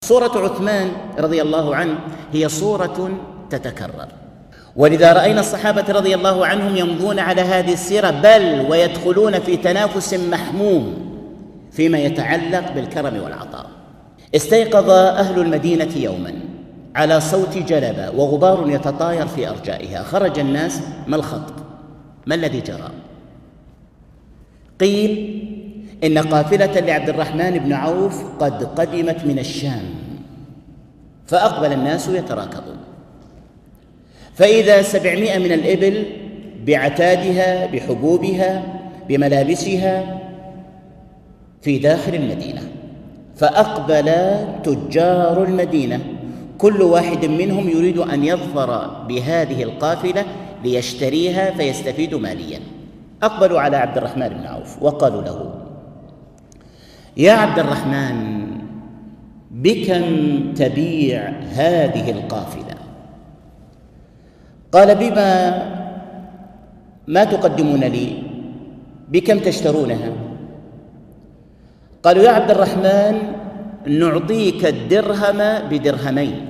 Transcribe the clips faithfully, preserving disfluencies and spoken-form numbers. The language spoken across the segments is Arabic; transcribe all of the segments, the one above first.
صورة عثمان رضي الله عنه هي صورة تتكرر، ولذا رأينا الصحابة رضي الله عنهم يمضون على هذه السيرة، بل ويدخلون في تنافس محموم فيما يتعلق بالكرم والعطاء. استيقظ أهل المدينة يوما على صوت جلبة وغبار يتطاير في أرجائها. خرج الناس: ما الخط؟ ما الذي جرى؟ قيل إن قافلة لعبد الرحمن بن عوف قد قدمت من الشام، فأقبل الناس يتراكضون، فإذا سبعمائة من الإبل بعتادها بحبوبها بملابسها في داخل المدينة. فأقبل تجار المدينة كل واحد منهم يريد أن يظفر بهذه القافلة ليشتريها فيستفيد ماليا. أقبلوا على عبد الرحمن بن عوف وقالوا له: يا عبد الرحمن، بكم تبيع هذه القافلة؟ قال: بما ما تقدمون لي؟ بكم تشترونها؟ قالوا: يا عبد الرحمن، نعطيك الدرهم بدرهمين.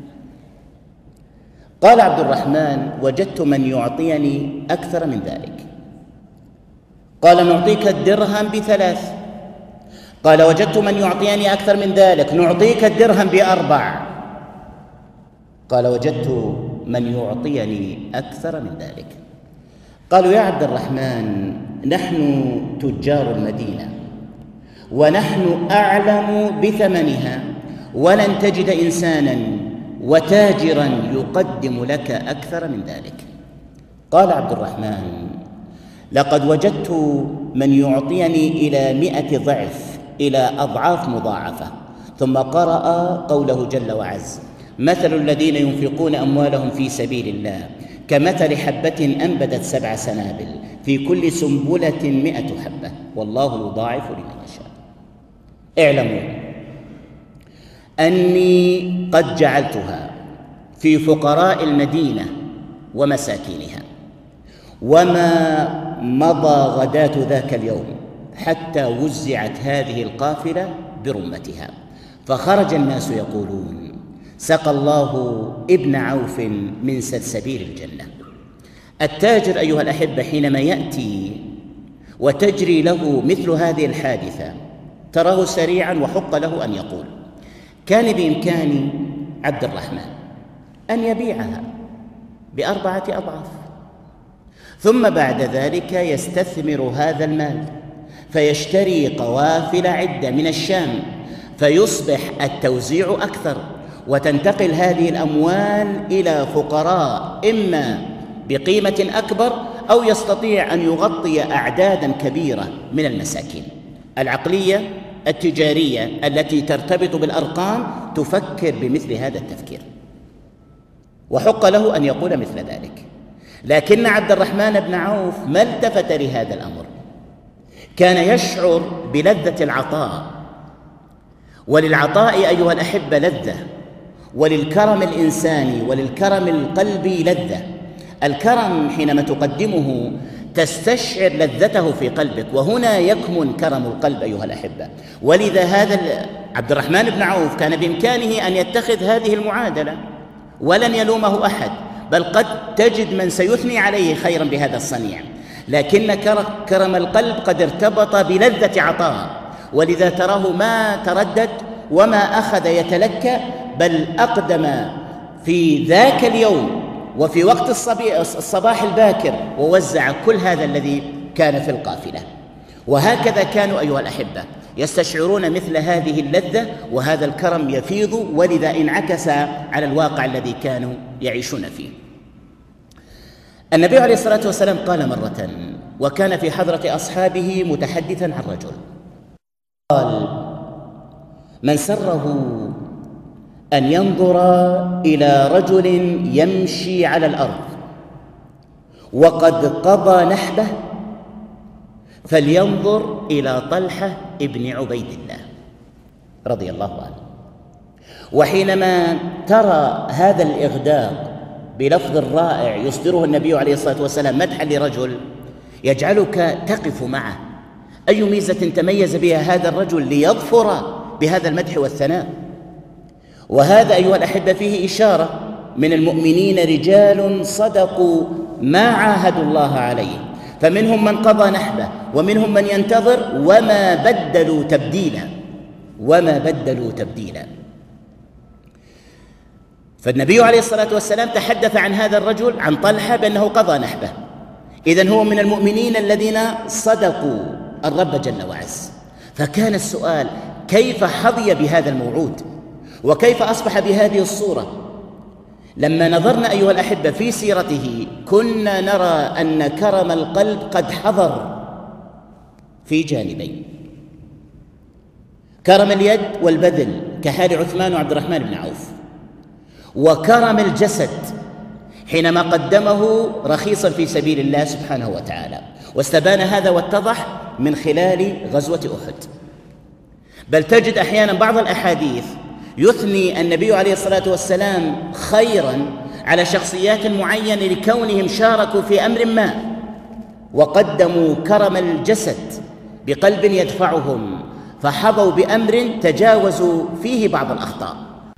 قال عبد الرحمن: وجدت من يعطيني أكثر من ذلك. قال: نعطيك الدرهم بثلاث. قال: وجدت من يعطيني أكثر من ذلك، نعطيك الدرهم بأربع. قال: وجدت من يعطيني أكثر من ذلك. قالوا: يا عبد الرحمن، نحن تجار المدينة ونحن أعلم بثمنها، ولن تجد إنسانا وتاجرا يقدم لك أكثر من ذلك. قال عبد الرحمن: لقد وجدت من يعطيني إلى مئة ضعف، إلى أضعاف مضاعفة. ثم قرأ قوله جل وعز: مثل الذين ينفقون أموالهم في سبيل الله كمثل حبة أنبتت سبع سنابل في كل سنبلة مئة حبة والله يضاعف لمن يشاء. اعلموا أني قد جعلتها في فقراء المدينة ومساكينها، وما مضى غداة ذاك اليوم حتى وزعت هذه القافلة برمتها، فخرج الناس يقولون: سقى الله ابن عوف من سلسبيل الجنة. التاجر أيها الأحبة حينما يأتي وتجري له مثل هذه الحادثة تراه سريعا وحق له أن يقول: كان بإمكان عبد الرحمن أن يبيعها بأربعة أضعاف، ثم بعد ذلك يستثمر هذا المال فيشتري قوافل عدة من الشام، فيصبح التوزيع أكثر، وتنتقل هذه الأموال إلى فقراء إما بقيمة أكبر أو يستطيع أن يغطي أعدادا كبيرة من المساكين. العقلية التجارية التي ترتبط بالأرقام تفكر بمثل هذا التفكير، وحق له أن يقول مثل ذلك. لكن عبد الرحمن بن عوف ما التفت لهذا الأمر، كان يشعر بلذة العطاء، وللعطاء أيها الأحبة لذة، وللكرم الإنساني وللكرم القلبي لذة. الكرم حينما تقدمه تستشعر لذته في قلبك، وهنا يكمن كرم القلب أيها الأحبة. ولذا هذا عبد الرحمن بن عوف كان بإمكانه أن يتخذ هذه المعادلة ولن يلومه أحد، بل قد تجد من سيثني عليه خيرا بهذا الصنيع، لكن كرم القلب قد ارتبط بلذة عطاء، ولذا تراه ما تردد وما أخذ يتلكى، بل أقدم في ذاك اليوم وفي وقت الصباح الباكر ووزع كل هذا الذي كان في القافلة. وهكذا كانوا أيها الأحبة يستشعرون مثل هذه اللذة، وهذا الكرم يفيض، ولذا انعكس على الواقع الذي كانوا يعيشون فيه. النبي عليه الصلاة والسلام قال مرة وكان في حضرة أصحابه متحدثا عن رجل، قال: من سره أن ينظر إلى رجل يمشي على الأرض وقد قضى نحبه فلينظر إلى طلحة ابن عبيد الله رضي الله عنه. وحينما ترى هذا الإغداق بلفظ رائع يصدره النبي عليه الصلاة والسلام مدحا لرجل يجعلك تقف معه، أي ميزة تميز بها هذا الرجل ليظفر بهذا المدح والثناء؟ وهذا أيها الأحبة فيه إشارة: من المؤمنين رجال صدقوا ما عاهدوا الله عليه، فمنهم من قضى نحبه ومنهم من ينتظر وما بدلوا تبديلا وما بدلوا تبديلا. فالنبي عليه الصلاة والسلام تحدث عن هذا الرجل، عن طلحة، بأنه قضى نحبه، إذن هو من المؤمنين الذين صدقوا الرب جل وعز. فكان السؤال: كيف حظي بهذا الموعود؟ وكيف أصبح بهذه الصورة؟ لما نظرنا أيها الأحبة في سيرته كنا نرى أن كرم القلب قد حضر في جانبين: كرم اليد والبذل كحال عثمان وعبد الرحمن بن عوف، وكرم الجسد حينما قدمه رخيصا في سبيل الله سبحانه وتعالى. واستبان هذا واتضح من خلال غزوة أحد. بل تجد أحيانا بعض الأحاديث يثني النبي عليه الصلاة والسلام خيرا على شخصيات معينة لكونهم شاركوا في أمر ما وقدموا كرم الجسد بقلب يدفعهم، فحظوا بأمر تجاوزوا فيه بعض الأخطاء.